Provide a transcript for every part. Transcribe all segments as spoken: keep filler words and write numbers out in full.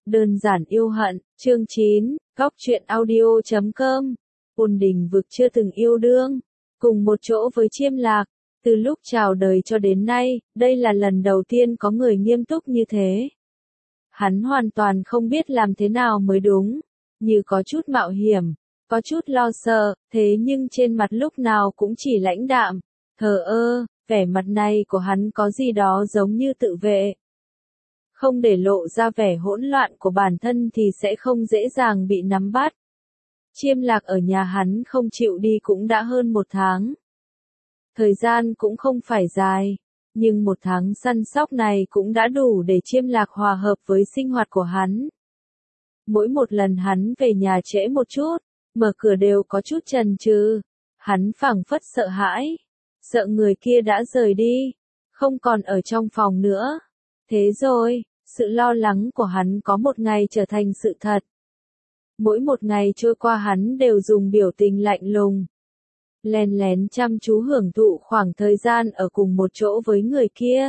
Đơn giản yêu hận, chương chín, góc truyện audio chấm com. Ôn Đình Vực chưa từng yêu đương, cùng một chỗ với Chiêm Lạc, từ lúc chào đời cho đến nay, đây là lần đầu tiên có người nghiêm túc như thế. Hắn hoàn toàn không biết làm thế nào mới đúng, như có chút mạo hiểm, có chút lo sợ, thế nhưng trên mặt lúc nào cũng chỉ lãnh đạm, thờ ơ, vẻ mặt này của hắn có gì đó giống như tự vệ. Không để lộ ra vẻ hỗn loạn của bản thân thì sẽ không dễ dàng bị nắm bắt. Chiêm Lạc ở nhà hắn không chịu đi cũng đã hơn một tháng. Thời gian cũng không phải dài, nhưng một tháng săn sóc này cũng đã đủ để Chiêm Lạc hòa hợp với sinh hoạt của hắn. Mỗi một lần hắn về nhà trễ một chút, mở cửa đều có chút chần chừ, hắn phảng phất sợ hãi, sợ người kia đã rời đi, không còn ở trong phòng nữa. Thế rồi, sự lo lắng của hắn có một ngày trở thành sự thật. Mỗi một ngày trôi qua hắn đều dùng biểu tình lạnh lùng, lén lén chăm chú hưởng thụ khoảng thời gian ở cùng một chỗ với người kia.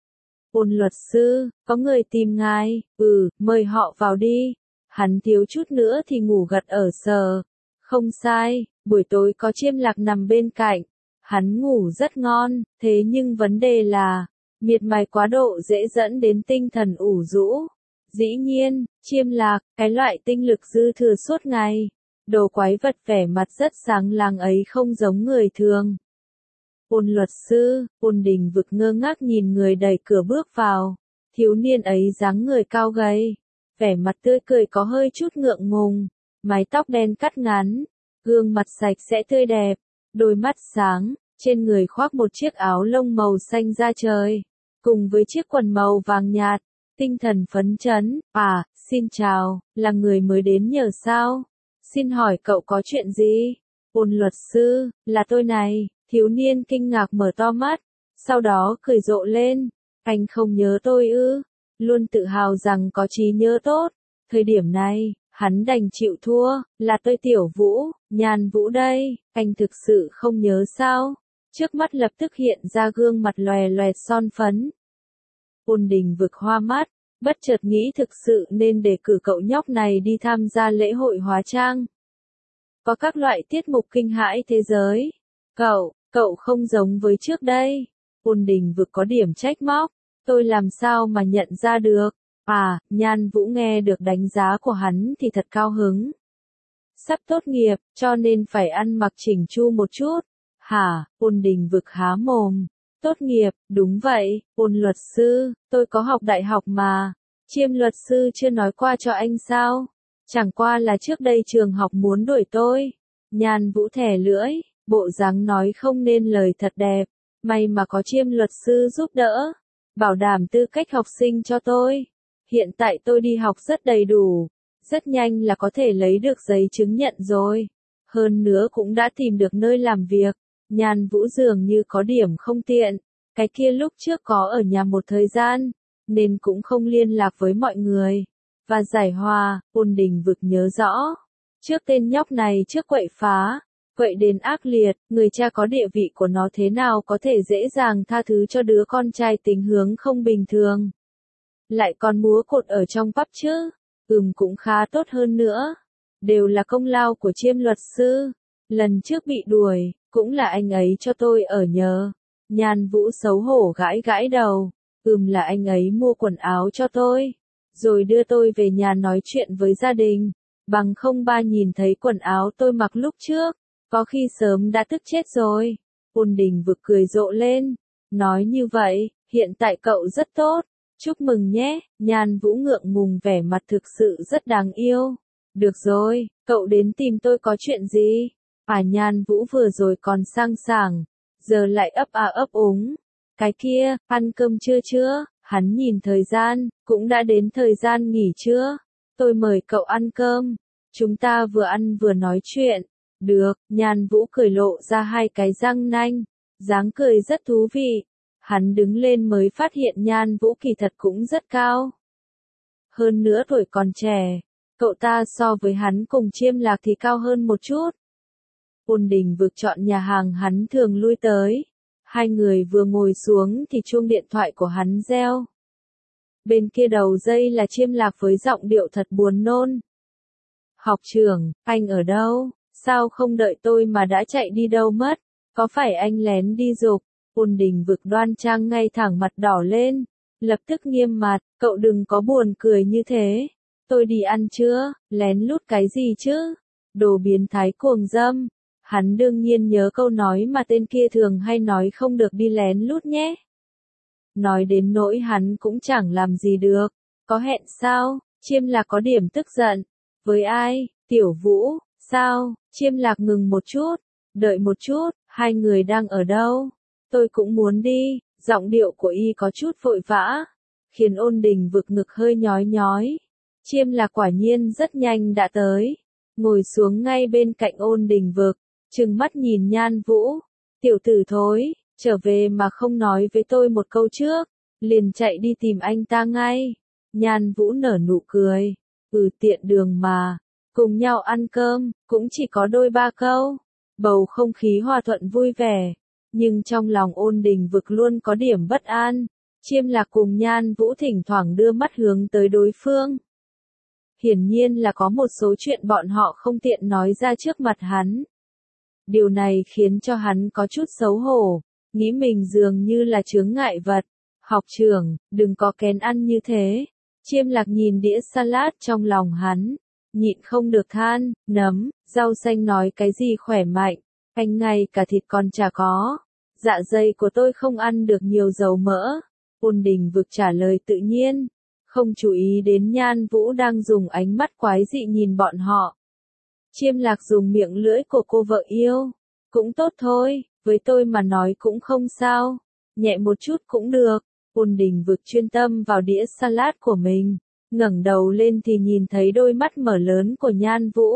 Ôn luật sư, có người tìm ngài, ừ, mời họ vào đi. Hắn thiếu chút nữa thì ngủ gật ở sờ. Không sai, buổi tối có Chiêm Lạc nằm bên cạnh. Hắn ngủ rất ngon, thế nhưng vấn đề là, miệt mài quá độ dễ dẫn đến tinh thần ủ rũ. Dĩ nhiên, Chiêm Lạc, cái loại tinh lực dư thừa suốt ngày, đồ quái vật vẻ mặt rất sáng láng ấy không giống người thường. Ôn luật sư, Ôn Đình Vực ngơ ngác nhìn người đẩy cửa bước vào. Thiếu niên ấy dáng người cao gầy, vẻ mặt tươi cười có hơi chút ngượng ngùng, mái tóc đen cắt ngắn, gương mặt sạch sẽ tươi đẹp, đôi mắt sáng, trên người khoác một chiếc áo lông màu xanh da trời, cùng với chiếc quần màu vàng nhạt, tinh thần phấn chấn. À, xin chào, là người mới đến nhờ sao? Xin hỏi cậu có chuyện gì? Ôn luật sư, là tôi này. Thiếu niên kinh ngạc mở to mắt, sau đó cười rộ lên. Anh không nhớ tôi ư? Luôn tự hào rằng có trí nhớ tốt. Thời điểm này, hắn đành chịu thua, là tôi Tiểu Vũ, Nhan Vũ đây. Anh thực sự không nhớ sao? Trước mắt lập tức hiện ra gương mặt lòe loẹt son phấn. Ôn Đình Vực hoa mắt, bất chợt nghĩ thực sự nên đề cử cậu nhóc này đi tham gia lễ hội hóa trang. Có các loại tiết mục kinh hãi thế giới. Cậu, cậu không giống với trước đây. Ôn Đình Vực có điểm trách móc. Tôi làm sao mà nhận ra được? À, Nhan Vũ nghe được đánh giá của hắn thì thật cao hứng. Sắp tốt nghiệp, cho nên phải ăn mặc chỉnh chu một chút. Hả? Ôn Đình Vực há mồm. Tốt nghiệp, đúng vậy, Ôn luật sư, tôi có học đại học mà. Chiêm luật sư chưa nói qua cho anh sao? Chẳng qua là trước đây trường học muốn đuổi tôi. Nhan Vũ thẻ lưỡi, bộ dáng nói không nên lời thật đẹp. May mà có Chiêm luật sư giúp đỡ, bảo đảm tư cách học sinh cho tôi. Hiện tại tôi đi học rất đầy đủ, rất nhanh là có thể lấy được giấy chứng nhận rồi. Hơn nữa cũng đã tìm được nơi làm việc. Nhan Vũ dường như có điểm không tiện, cái kia lúc trước có ở nhà một thời gian, nên cũng không liên lạc với mọi người. Và giải hòa, Ôn Đình Vực nhớ rõ. Trước tên nhóc này trước quậy phá, quậy đến ác liệt, người cha có địa vị của nó thế nào có thể dễ dàng tha thứ cho đứa con trai tính hướng không bình thường. Lại còn múa cột ở trong pub chứ, ừm cũng khá tốt hơn nữa. Đều là công lao của Chiêm luật sư, lần trước bị đuổi, cũng là anh ấy cho tôi ở nhờ. Nhan Vũ xấu hổ gãi gãi đầu, ừm là anh ấy mua quần áo cho tôi, rồi đưa tôi về nhà nói chuyện với gia đình, bằng không ba nhìn thấy quần áo tôi mặc lúc trước, có khi sớm đã tức chết rồi. Ôn Đình Vực cười rộ lên, nói như vậy, hiện tại cậu rất tốt, chúc mừng nhé. Nhan Vũ ngượng ngùng vẻ mặt thực sự rất đáng yêu. Được rồi, cậu đến tìm tôi có chuyện gì? À, Nhan Vũ vừa rồi còn sang sảng, giờ lại ấp à ấp úng. Cái kia, ăn cơm chưa chưa? Hắn nhìn thời gian, cũng đã đến thời gian nghỉ trưa. Tôi mời cậu ăn cơm. Chúng ta vừa ăn vừa nói chuyện. Được, Nhan Vũ cười lộ ra hai cái răng nanh. Dáng cười rất thú vị. Hắn đứng lên mới phát hiện Nhan Vũ kỳ thật cũng rất cao. Hơn nữa tuổi còn trẻ. Cậu ta so với hắn cùng Chiêm Lạc thì cao hơn một chút. Ôn Đình Vực chọn nhà hàng hắn thường lui tới. Hai người vừa ngồi xuống thì chuông điện thoại của hắn reo. Bên kia đầu dây là Chiêm Lạc với giọng điệu thật buồn nôn. Học trưởng, anh ở đâu? Sao không đợi tôi mà đã chạy đi đâu mất? Có phải anh lén đi dục? Ôn Đình Vực đoan trang ngay thẳng mặt đỏ lên, lập tức nghiêm mặt, cậu đừng có buồn cười như thế. Tôi đi ăn chưa? Lén lút cái gì chứ? Đồ biến thái cuồng dâm. Hắn đương nhiên nhớ câu nói mà tên kia thường hay nói không được đi lén lút nhé. Nói đến nỗi hắn cũng chẳng làm gì được. Có hẹn sao? Chiêm Lạc có điểm tức giận. Với ai? Tiểu Vũ, sao? Chiêm Lạc ngừng một chút. Đợi một chút, hai người đang ở đâu? Tôi cũng muốn đi. Giọng điệu của y có chút vội vã, khiến Ôn Đình Vực ngực hơi nhói nhói. Chiêm Lạc quả nhiên rất nhanh đã tới. Ngồi xuống ngay bên cạnh Ôn Đình Vực, trừng mắt nhìn Nhan Vũ. Tiểu tử thối, trở về mà không nói với tôi một câu trước, liền chạy đi tìm anh ta ngay. Nhan Vũ nở nụ cười. Ừ, tiện đường mà. Cùng nhau ăn cơm, cũng chỉ có đôi ba câu. Bầu không khí hòa thuận vui vẻ. Nhưng trong lòng Ôn Đình Vực luôn có điểm bất an. Chiêm Lạc cùng Nhan Vũ thỉnh thoảng đưa mắt hướng tới đối phương. Hiển nhiên là có một số chuyện bọn họ không tiện nói ra trước mặt hắn. Điều này khiến cho hắn có chút xấu hổ, nghĩ mình dường như là chướng ngại vật. Học trưởng, đừng có kén ăn như thế. Chiêm Lạc nhìn đĩa salad trong lòng hắn, nhịn không được than, nấm, rau xanh nói cái gì khỏe mạnh, anh ngay cả thịt còn chả có. Dạ dày của tôi không ăn được nhiều dầu mỡ. Ôn Đình Vực trả lời tự nhiên, không chú ý đến Nhan Vũ đang dùng ánh mắt quái dị nhìn bọn họ. Chiêm Lạc dùng miệng lưỡi của cô vợ yêu. Cũng tốt thôi, với tôi mà nói cũng không sao. Nhẹ một chút cũng được. Ôn Đình Vực chuyên tâm vào đĩa salad của mình. Ngẩng đầu lên thì nhìn thấy đôi mắt mở lớn của Nhan Vũ.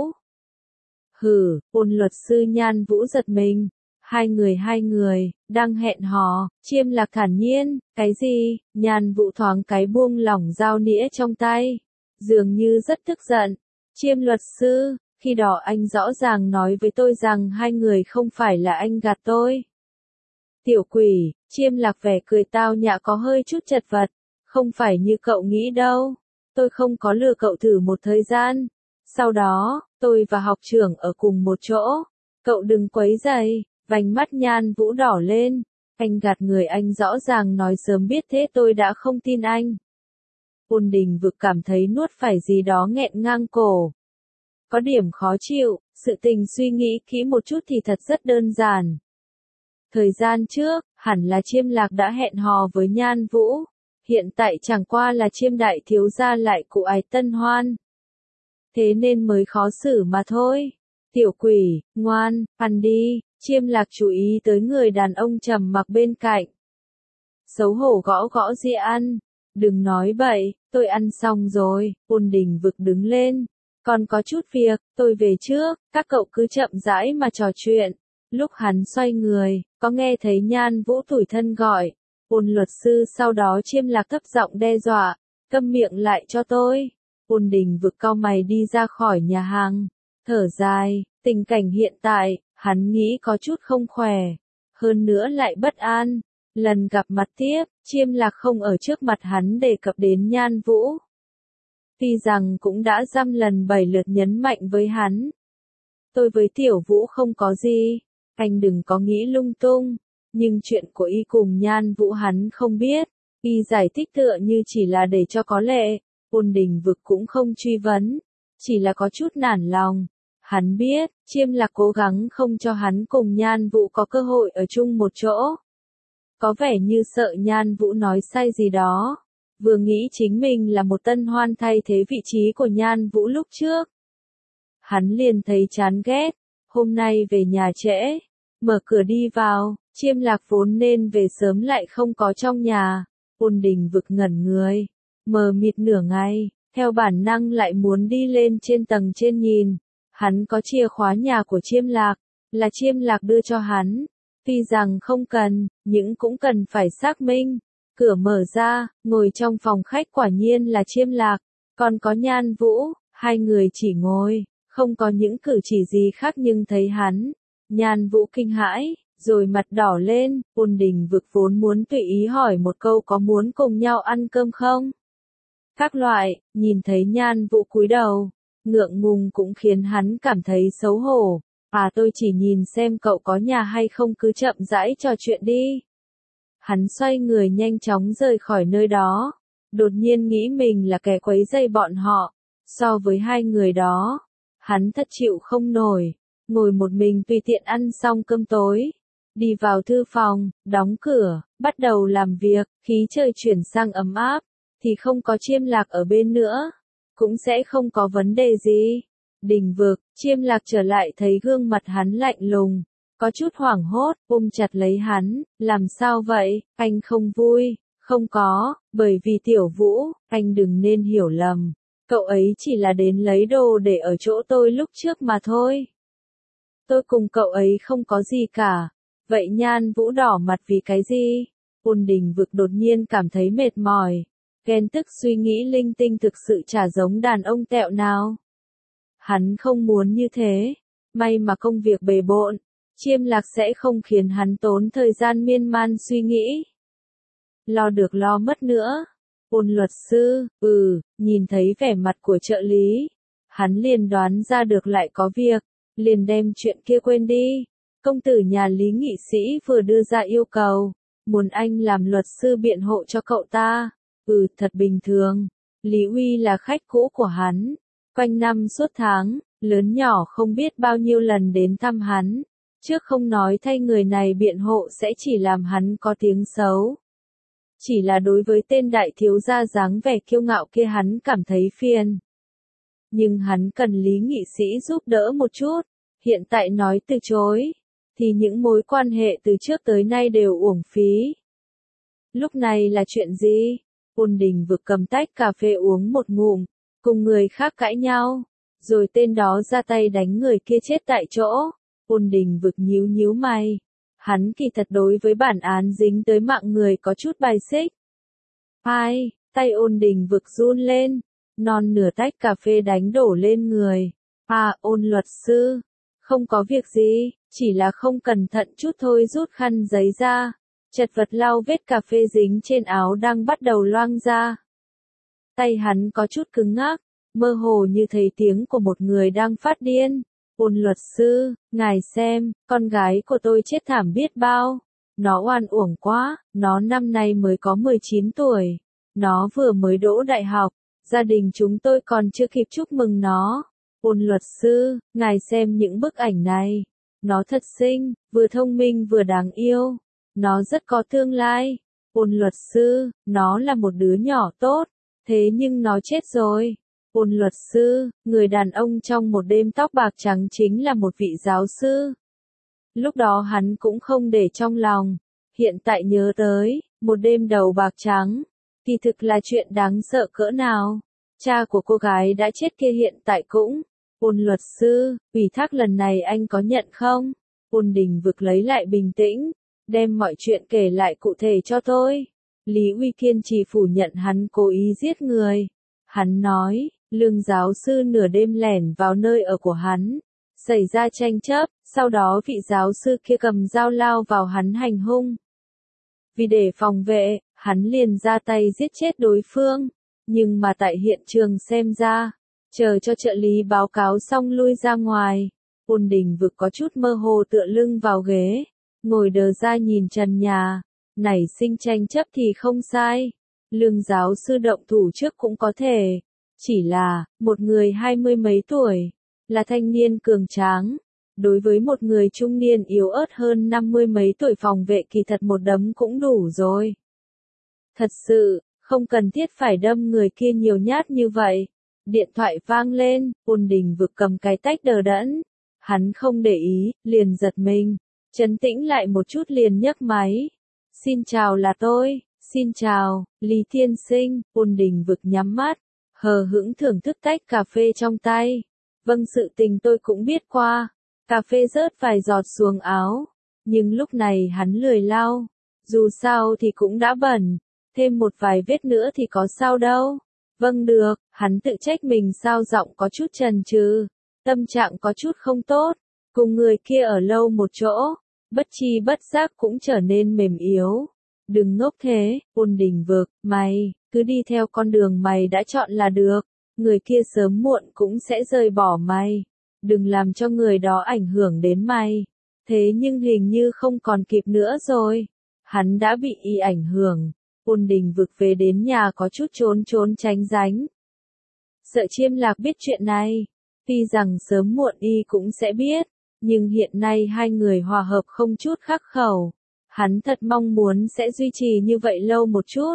Hừ, Ôn luật sư Nhan Vũ giật mình. Hai người hai người, đang hẹn hò. Chiêm Lạc thản nhiên, cái gì? Nhan Vũ thoáng cái buông lỏng dao nĩa trong tay. Dường như rất tức giận. Chiêm luật sư, khi đó anh rõ ràng nói với tôi rằng hai người không phải là anh gạt tôi. Tiểu quỷ, Chiêm Lạc vẻ cười tao nhã có hơi chút chật vật. Không phải như cậu nghĩ đâu. Tôi không có lừa cậu thử một thời gian. Sau đó, tôi và học trưởng ở cùng một chỗ. Cậu đừng quấy rầy. Vành mắt Nhan Vũ đỏ lên. Anh gạt người, anh rõ ràng nói sớm biết thế tôi đã không tin anh. Ôn Đình Vực cảm thấy nuốt phải gì đó nghẹn ngang cổ. Có điểm khó chịu, sự tình suy nghĩ kỹ một chút thì thật rất đơn giản. Thời gian trước, hẳn là Chiêm Lạc đã hẹn hò với Nhan Vũ. Hiện tại chẳng qua là Chiêm đại thiếu gia lại cụ ái tân hoan. Thế nên mới khó xử mà thôi. Tiểu quỷ, ngoan, ăn đi. Chiêm Lạc chú ý tới người đàn ông trầm mặc bên cạnh. Xấu hổ gõ gõ dĩa ăn. Đừng nói bậy, tôi ăn xong rồi. Ôn Đình Vực đứng lên. Còn có chút việc, tôi về trước, các cậu cứ chậm rãi mà trò chuyện. Lúc hắn xoay người, có nghe thấy Nhan Vũ tủi thân gọi. Ôn luật sư, sau đó Chiêm Lạc thấp giọng đe dọa. Câm miệng lại cho tôi. Ôn Đình Vực cau mày đi ra khỏi nhà hàng. Thở dài, tình cảnh hiện tại, hắn nghĩ có chút không khỏe. Hơn nữa lại bất an. Lần gặp mặt tiếp, Chiêm Lạc không ở trước mặt hắn đề cập đến Nhan Vũ. Tuy rằng cũng đã dăm lần bảy lượt nhấn mạnh với hắn. Tôi với Tiểu Vũ không có gì. Anh đừng có nghĩ lung tung. Nhưng chuyện của y cùng Nhan Vũ hắn không biết. Y giải thích tựa như chỉ là để cho có lệ. Ôn Đình Vực cũng không truy vấn. Chỉ là có chút nản lòng. Hắn biết, Chiêm Lạc cố gắng không cho hắn cùng Nhan Vũ có cơ hội ở chung một chỗ. Có vẻ như sợ Nhan Vũ nói sai gì đó. Vừa nghĩ chính mình là một tân hoan thay thế vị trí của Nhan Vũ lúc trước. Hắn liền thấy chán ghét. Hôm nay về nhà trễ. Mở cửa đi vào, Chiêm Lạc vốn nên về sớm lại không có trong nhà. Ôn Đình Vực ngẩn người. Mờ mịt nửa ngày, theo bản năng lại muốn đi lên trên tầng trên nhìn. Hắn có chìa khóa nhà của Chiêm Lạc, là Chiêm Lạc đưa cho hắn. Tuy rằng không cần, nhưng cũng cần phải xác minh. Cửa mở ra, ngồi trong phòng khách quả nhiên là Chiêm Lạc, còn có Nhan Vũ, hai người chỉ ngồi, không có những cử chỉ gì khác nhưng thấy hắn. Nhan Vũ kinh hãi, rồi mặt đỏ lên. Ôn Đình Vực vốn muốn tùy ý hỏi một câu có muốn cùng nhau ăn cơm không? các loại, nhìn thấy Nhan Vũ cúi đầu, ngượng ngùng cũng khiến hắn cảm thấy xấu hổ. À tôi chỉ nhìn xem cậu có nhà hay không cứ chậm rãi trò chuyện đi. Hắn xoay người nhanh chóng rời khỏi nơi đó, đột nhiên nghĩ mình là kẻ quấy rầy bọn họ. So với hai người đó, hắn thật chịu không nổi, ngồi một mình tùy tiện ăn xong cơm tối. Đi vào thư phòng, đóng cửa, bắt đầu làm việc, khí trời chuyển sang ấm áp, thì không có Chiêm Lạc ở bên nữa, cũng sẽ không có vấn đề gì. Đình Vực, Chiêm Lạc trở lại thấy gương mặt hắn lạnh lùng, có chút hoảng hốt, ôm chặt lấy hắn, làm sao vậy, anh không vui, không có, bởi vì Tiểu Vũ, anh đừng nên hiểu lầm, cậu ấy chỉ là đến lấy đồ để ở chỗ tôi lúc trước mà thôi. Tôi cùng cậu ấy không có gì cả. Vậy Nhan Vũ đỏ mặt vì cái gì? Ôn Đình Vực đột nhiên cảm thấy mệt mỏi, ghen tức suy nghĩ linh tinh thực sự chả giống đàn ông tẹo nào. Hắn không muốn như thế, may mà công việc bề bộn, Chiêm Lạc sẽ không khiến hắn tốn thời gian miên man suy nghĩ. Lo được lo mất nữa. Ôn luật sư, ừ, nhìn thấy vẻ mặt của trợ lý, hắn liền đoán ra được lại có việc, liền đem chuyện kia quên đi. Công tử nhà Lý nghị sĩ vừa đưa ra yêu cầu, muốn anh làm luật sư biện hộ cho cậu ta. Ừ, thật bình thường. Lý Uy là khách cũ của hắn, quanh năm suốt tháng, lớn nhỏ không biết bao nhiêu lần đến thăm hắn. Trước không nói thay người này biện hộ sẽ chỉ làm hắn có tiếng xấu. Chỉ là đối với tên đại thiếu gia dáng vẻ kiêu ngạo kia hắn cảm thấy phiền. Nhưng hắn cần Lý nghị sĩ giúp đỡ một chút, hiện tại nói từ chối, thì những mối quan hệ từ trước tới nay đều uổng phí. Lúc này là chuyện gì? Ôn Đình Vực cầm tách cà phê uống một ngụm, cùng người khác cãi nhau, rồi tên đó ra tay đánh người kia chết tại chỗ. Ôn Đình Vực nhíu nhíu mày. Hắn kỳ thật đối với bản án dính tới mạng người có chút bài xích. Ai, tay Ôn Đình Vực run lên, non nửa tách cà phê đánh đổ lên người. À, Ôn luật sư, không có việc gì, chỉ là không cẩn thận chút thôi. Rút khăn giấy ra, chật vật lau vết cà phê dính trên áo đang bắt đầu loang ra. Tay hắn có chút cứng ngắc, mơ hồ như thấy tiếng của một người đang phát điên. Ôn luật sư, ngài xem, con gái của tôi chết thảm biết bao. Nó oan uổng quá, nó năm nay mới có mười chín tuổi. Nó vừa mới đỗ đại học, gia đình chúng tôi còn chưa kịp chúc mừng nó. Ôn luật sư, ngài xem những bức ảnh này. Nó thật xinh, vừa thông minh vừa đáng yêu. Nó rất có tương lai. Ôn luật sư, nó là một đứa nhỏ tốt, thế nhưng nó chết rồi. Ôn luật sư, người đàn ông trong một đêm tóc bạc trắng chính là một vị giáo sư. Lúc đó hắn cũng không để trong lòng, hiện tại nhớ tới, một đêm đầu bạc trắng, kỳ thực là chuyện đáng sợ cỡ nào. Cha của cô gái đã chết kia hiện tại cũng. Ôn luật sư, ủy thác lần này anh có nhận không? Ôn Đình Vực lấy lại bình tĩnh, đem mọi chuyện kể lại cụ thể cho tôi. Lý Uy kiên trì phủ nhận hắn cố ý giết người. Hắn nói, Lương giáo sư nửa đêm lẻn vào nơi ở của hắn, xảy ra tranh chấp, sau đó vị giáo sư kia cầm dao lao vào hắn hành hung. Vì để phòng vệ, hắn liền ra tay giết chết đối phương, nhưng mà tại hiện trường xem ra, chờ cho trợ lý báo cáo xong lui ra ngoài. Ôn Đình Vực có chút mơ hồ tựa lưng vào ghế, ngồi đờ ra nhìn trần nhà. Nảy sinh tranh chấp thì không sai, Lương giáo sư động thủ trước cũng có thể. Chỉ là, một người hai mươi mấy tuổi, là thanh niên cường tráng, đối với một người trung niên yếu ớt hơn năm mươi mấy tuổi phòng vệ kỳ thật một đấm cũng đủ rồi. Thật sự, không cần thiết phải đâm người kia nhiều nhát như vậy. Điện thoại vang lên, Ôn Đình Vực cầm cái tách đờ đẫn. Hắn không để ý, liền giật mình, trấn tĩnh lại một chút liền nhấc máy. Xin chào là tôi, xin chào, Lý Thiên Sinh. Ôn Đình Vực nhắm mắt, hờ hững thưởng thức tách cà phê trong tay. Vâng, sự tình tôi cũng biết qua. Cà phê rớt vài giọt xuống áo, nhưng lúc này hắn lười lau. Dù sao thì cũng đã bẩn, thêm một vài vết nữa thì có sao đâu. Vâng được, hắn tự trách mình sao giọng có chút chần chừ, tâm trạng có chút không tốt. Cùng người kia ở lâu một chỗ, bất chi bất giác cũng trở nên mềm yếu. Đừng ngốc thế, Ôn Đình Vực, mày, cứ đi theo con đường mày đã chọn là được, người kia sớm muộn cũng sẽ rời bỏ mày, đừng làm cho người đó ảnh hưởng đến mày. Thế nhưng hình như không còn kịp nữa rồi, hắn đã bị y ảnh hưởng. Ôn Đình Vực về đến nhà có chút trốn trốn tránh tránh. Sợ Chiêm Lạc biết chuyện này, tuy rằng sớm muộn y cũng sẽ biết, nhưng hiện nay hai người hòa hợp không chút khắc khẩu. Hắn thật mong muốn sẽ duy trì như vậy lâu một chút.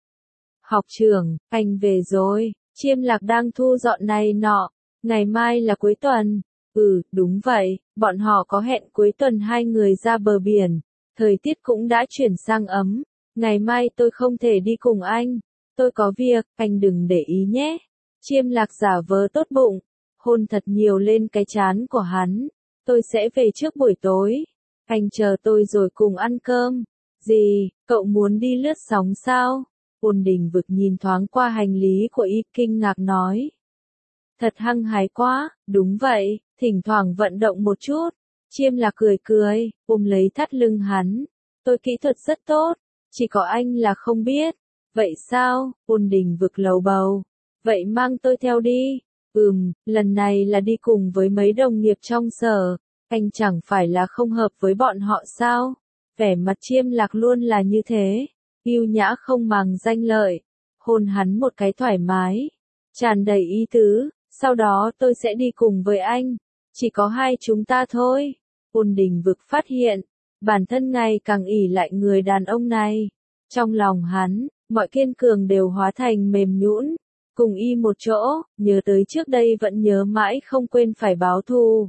Học trưởng, anh về rồi, Chiêm Lạc đang thu dọn này nọ, ngày mai là cuối tuần. Ừ, đúng vậy, bọn họ có hẹn cuối tuần hai người ra bờ biển, thời tiết cũng đã chuyển sang ấm. Ngày mai tôi không thể đi cùng anh, tôi có việc, anh đừng để ý nhé. Chiêm Lạc giả vờ tốt bụng, hôn thật nhiều lên cái trán của hắn. Tôi sẽ về trước buổi tối, anh chờ tôi rồi cùng ăn cơm. Gì, cậu muốn đi lướt sóng sao? Ôn Đình Vực nhìn thoáng qua hành lý của y, kinh ngạc nói. Thật hăng hái quá, đúng vậy, thỉnh thoảng vận động một chút. Chiêm Lạc cười cười, ôm lấy thắt lưng hắn. Tôi kỹ thuật rất tốt, chỉ có anh là không biết. Vậy sao? Ôn Đình Vực lầu bầu. Vậy mang tôi theo đi. Ừm, lần này là đi cùng với mấy đồng nghiệp trong sở. Anh chẳng phải là không hợp với bọn họ sao? Vẻ mặt Chiêm Lạc luôn là như thế. Yêu nhã không màng danh lợi. Hôn hắn một cái thoải mái, tràn đầy ý tứ. Sau đó tôi sẽ đi cùng với anh. Chỉ có hai chúng ta thôi. Ôn Đình Vực phát hiện, bản thân ngày càng ỷ lại người đàn ông này. Trong lòng hắn, mọi kiên cường đều hóa thành mềm nhũn. Cùng y một chỗ, nhớ tới trước đây vẫn nhớ mãi không quên phải báo thù.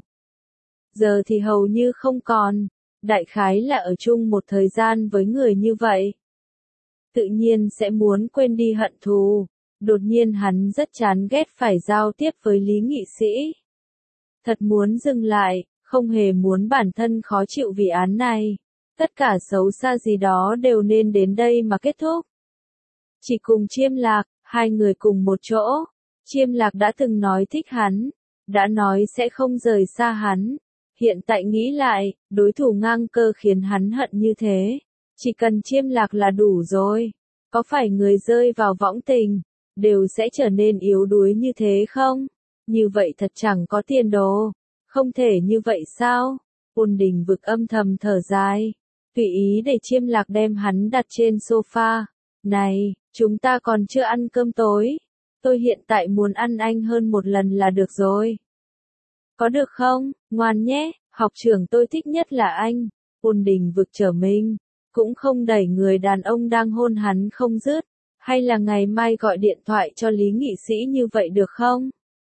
Giờ thì hầu như không còn. Đại khái là ở chung một thời gian với người như vậy, tự nhiên sẽ muốn quên đi hận thù. Đột nhiên hắn rất chán ghét phải giao tiếp với Lý Nghị Sĩ. Thật muốn dừng lại, không hề muốn bản thân khó chịu vì án này. Tất cả xấu xa gì đó đều nên đến đây mà kết thúc. Chỉ cùng Chiêm Lạc, hai người cùng một chỗ. Chiêm Lạc đã từng nói thích hắn, đã nói sẽ không rời xa hắn. Hiện tại nghĩ lại, đối thủ ngang cơ khiến hắn hận như thế. Chỉ cần Chiêm Lạc là đủ rồi. Có phải người rơi vào võng tình, đều sẽ trở nên yếu đuối như thế không? Như vậy thật chẳng có tiền đồ. Không thể như vậy sao? Ôn Đình Vực âm thầm thở dài. Tùy ý để Chiêm Lạc đem hắn đặt trên sofa. Này, chúng ta còn chưa ăn cơm tối. Tôi hiện tại muốn ăn anh hơn một lần là được rồi. Có được không? Ngoan nhé, học trưởng tôi thích nhất là anh. Ôn Đình Vực trở mình, cũng không đẩy người đàn ông đang hôn hắn không dứt. Hay là ngày mai gọi điện thoại cho Lý Nghị Sĩ như vậy được không?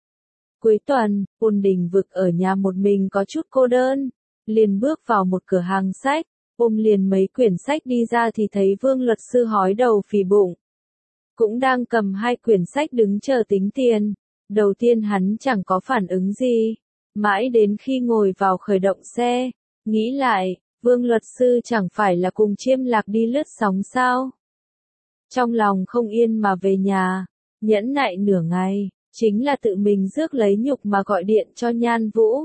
Cuối tuần, Ôn Đình Vực ở nhà một mình có chút cô đơn. Liền bước vào một cửa hàng sách, ôm liền mấy quyển sách đi ra thì thấy Vương luật sư hói đầu phì bụng. Cũng đang cầm hai quyển sách đứng chờ tính tiền. Đầu tiên hắn chẳng có phản ứng gì. Mãi đến khi ngồi vào khởi động xe, nghĩ lại, Vương luật sư chẳng phải là cùng Chiêm Lạc đi lướt sóng sao? Trong lòng không yên mà về nhà, nhẫn nại nửa ngày, chính là tự mình rước lấy nhục mà gọi điện cho Nhan Vũ.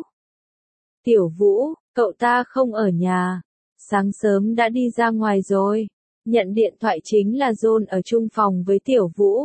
Tiểu Vũ, cậu ta không ở nhà, sáng sớm đã đi ra ngoài rồi. Nhận điện thoại chính là John ở chung phòng với Tiểu Vũ.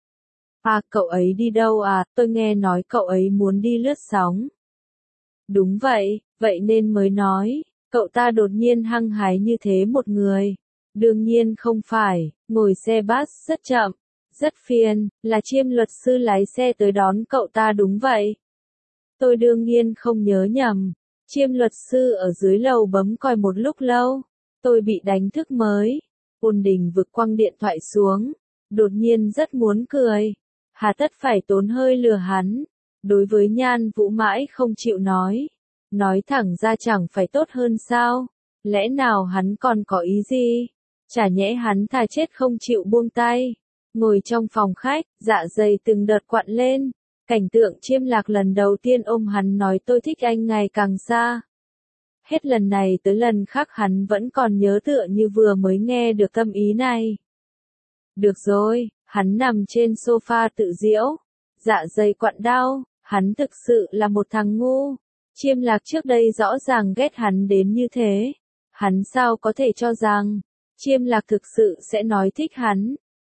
À, cậu ấy đi đâu à, tôi nghe nói cậu ấy muốn đi lướt sóng. Đúng vậy, vậy nên mới nói, cậu ta đột nhiên hăng hái như thế một người. Đương nhiên không phải, ngồi xe bus rất chậm, rất phiền, là Chiêm luật sư lái xe tới đón cậu ta đúng vậy. Tôi đương nhiên không nhớ nhầm, Chiêm luật sư ở dưới lầu bấm còi một lúc lâu, tôi bị đánh thức mới. Ôn Đình Vực quăng điện thoại xuống, đột nhiên rất muốn cười. Hà tất phải tốn hơi lừa hắn, đối với Nhan Vũ mãi không chịu nói. Nói thẳng ra chẳng phải tốt hơn sao? Lẽ nào hắn còn có ý gì? Chả nhẽ hắn thà chết không chịu buông tay. Ngồi trong phòng khách, dạ dày từng đợt quặn lên. Cảnh tượng Chiêm Lạc lần đầu tiên ôm hắn nói tôi thích anh ngày càng xa. Hết lần này tới lần khác hắn vẫn còn nhớ tựa như vừa mới nghe được tâm ý này. Được rồi, hắn nằm trên sofa tự giễu. Dạ dày quặn đau, hắn thực sự là một thằng ngu. Chiêm Lạc trước đây rõ ràng ghét hắn đến như thế. Hắn sao có thể cho rằng Chiêm Lạc thực sự sẽ nói thích hắn.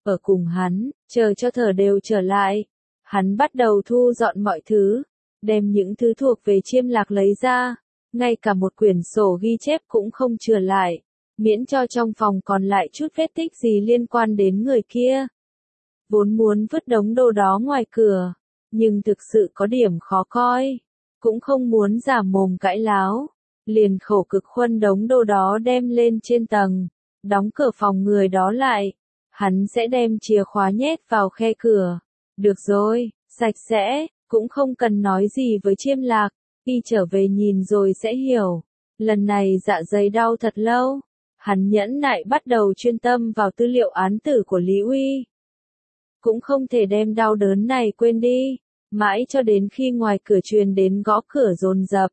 ở cùng hắn, chờ cho thở đều trở lại. Hắn bắt đầu thu dọn mọi thứ, đem những thứ thuộc về Chiêm Lạc lấy ra, ngay cả một quyển sổ ghi chép cũng không chừa lại, miễn cho trong phòng còn lại chút vết tích gì liên quan đến người kia. Vốn muốn vứt đống đồ đó ngoài cửa, nhưng thực sự có điểm khó coi, cũng không muốn giả mồm cãi láo, liền khổ cực khuân đống đồ đó đem lên trên tầng, đóng cửa phòng người đó lại, hắn sẽ đem chìa khóa nhét vào khe cửa. Được rồi, sạch sẽ, cũng không cần nói gì với Chiêm Lạc, khi trở về nhìn rồi sẽ hiểu. Lần này dạ dày đau thật lâu, hắn nhẫn nại bắt đầu chuyên tâm vào tư liệu án tử của Lý Uy. Cũng không thể đem đau đớn này quên đi, mãi cho đến khi ngoài cửa truyền đến gõ cửa dồn dập.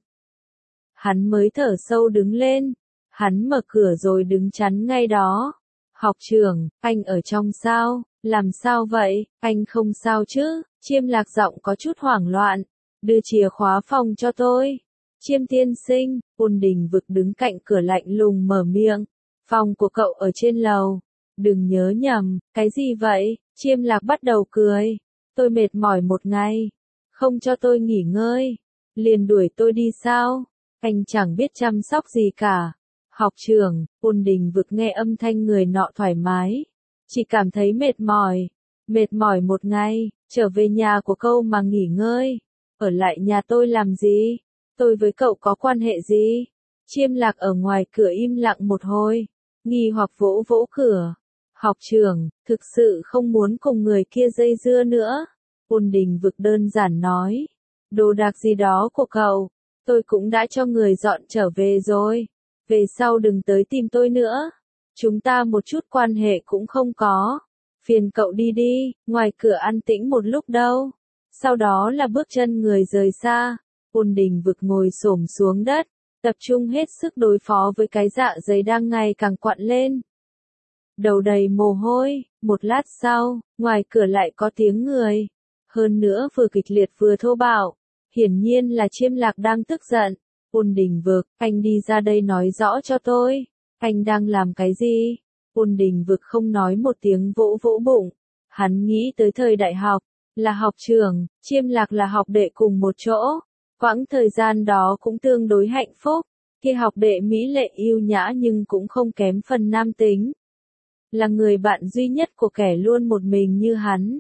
Hắn mới thở sâu đứng lên, hắn mở cửa rồi đứng chắn ngay đó. Học trưởng, anh ở trong sao? Làm sao vậy? Anh không sao chứ? Chiêm Lạc giọng có chút hoảng loạn. Đưa chìa khóa phòng cho tôi. Chiêm tiên sinh, Ôn Đình Vực đứng cạnh cửa lạnh lùng mở miệng. Phòng của cậu ở trên lầu. Đừng nhớ nhầm, cái gì vậy? Chiêm Lạc bắt đầu cười. Tôi mệt mỏi một ngày. Không cho tôi nghỉ ngơi. Liền đuổi tôi đi sao? Anh chẳng biết chăm sóc gì cả. Học trưởng, Ôn Đình Vực nghe âm thanh người nọ thoải mái. Chỉ cảm thấy mệt mỏi. Mệt mỏi một ngày, trở về nhà của cậu mà nghỉ ngơi. Ở lại nhà tôi làm gì? Tôi với cậu có quan hệ gì? Chiêm Lạc ở ngoài cửa im lặng một hồi. Nghi hoặc vỗ vỗ cửa. Học trưởng, thực sự không muốn cùng người kia dây dưa nữa. Ôn Đình Vực đơn giản nói. Đồ đạc gì đó của cậu, tôi cũng đã cho người dọn trở về rồi. Về sau đừng tới tìm tôi nữa. Chúng ta một chút quan hệ cũng không có. Phiền cậu đi đi, ngoài cửa an tĩnh một lúc đâu. Sau đó là bước chân người rời xa. Ôn Đình Vực ngồi xổm xuống đất, tập trung hết sức đối phó với cái dạ dày đang ngày càng quặn lên. Đầu đầy mồ hôi, một lát sau, ngoài cửa lại có tiếng người. Hơn nữa vừa kịch liệt vừa thô bạo. Hiển nhiên là Chiêm Lạc đang tức giận. Ôn Đình Vực, anh đi ra đây nói rõ cho tôi. Anh đang làm cái gì? Ôn Đình Vực không nói một tiếng vỗ vỗ bụng. Hắn nghĩ tới thời đại học, là học trưởng, Chiêm Lạc là học đệ cùng một chỗ. Quãng thời gian đó cũng tương đối hạnh phúc. Khi học đệ mỹ lệ yêu nhã nhưng cũng không kém phần nam tính. Là người bạn duy nhất của kẻ luôn một mình như hắn.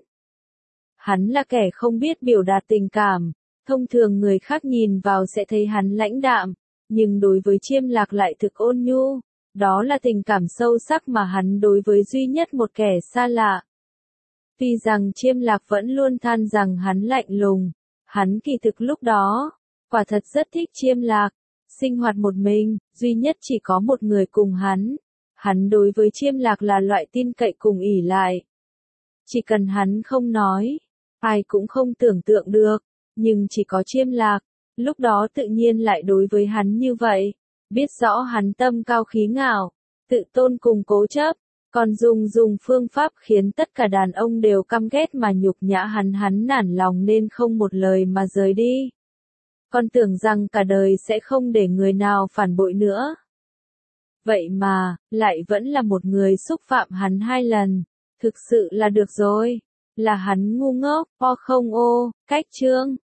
Hắn là kẻ không biết biểu đạt tình cảm. Thông thường người khác nhìn vào sẽ thấy hắn lãnh đạm, nhưng đối với Chiêm Lạc lại thực ôn nhu. Đó là tình cảm sâu sắc mà hắn đối với duy nhất một kẻ xa lạ. Tuy rằng Chiêm Lạc vẫn luôn than rằng hắn lạnh lùng, hắn kỳ thực lúc đó, quả thật rất thích Chiêm Lạc. Sinh hoạt một mình, duy nhất chỉ có một người cùng hắn. Hắn đối với Chiêm Lạc là loại tin cậy cùng ỷ lại. Chỉ cần hắn không nói, ai cũng không tưởng tượng được. Nhưng chỉ có Chiêm Lạc, lúc đó tự nhiên lại đối với hắn như vậy. Biết rõ hắn tâm cao khí ngạo, tự tôn cùng cố chấp, còn dùng dùng phương pháp khiến tất cả đàn ông đều căm ghét mà nhục nhã hắn hắn nản lòng nên không một lời mà rời đi. Còn tưởng rằng cả đời sẽ không để người nào phản bội nữa. Vậy mà, lại vẫn là một người xúc phạm hắn hai lần. Thực sự là được rồi. Là hắn ngu ngốc, o không ô, cách chương.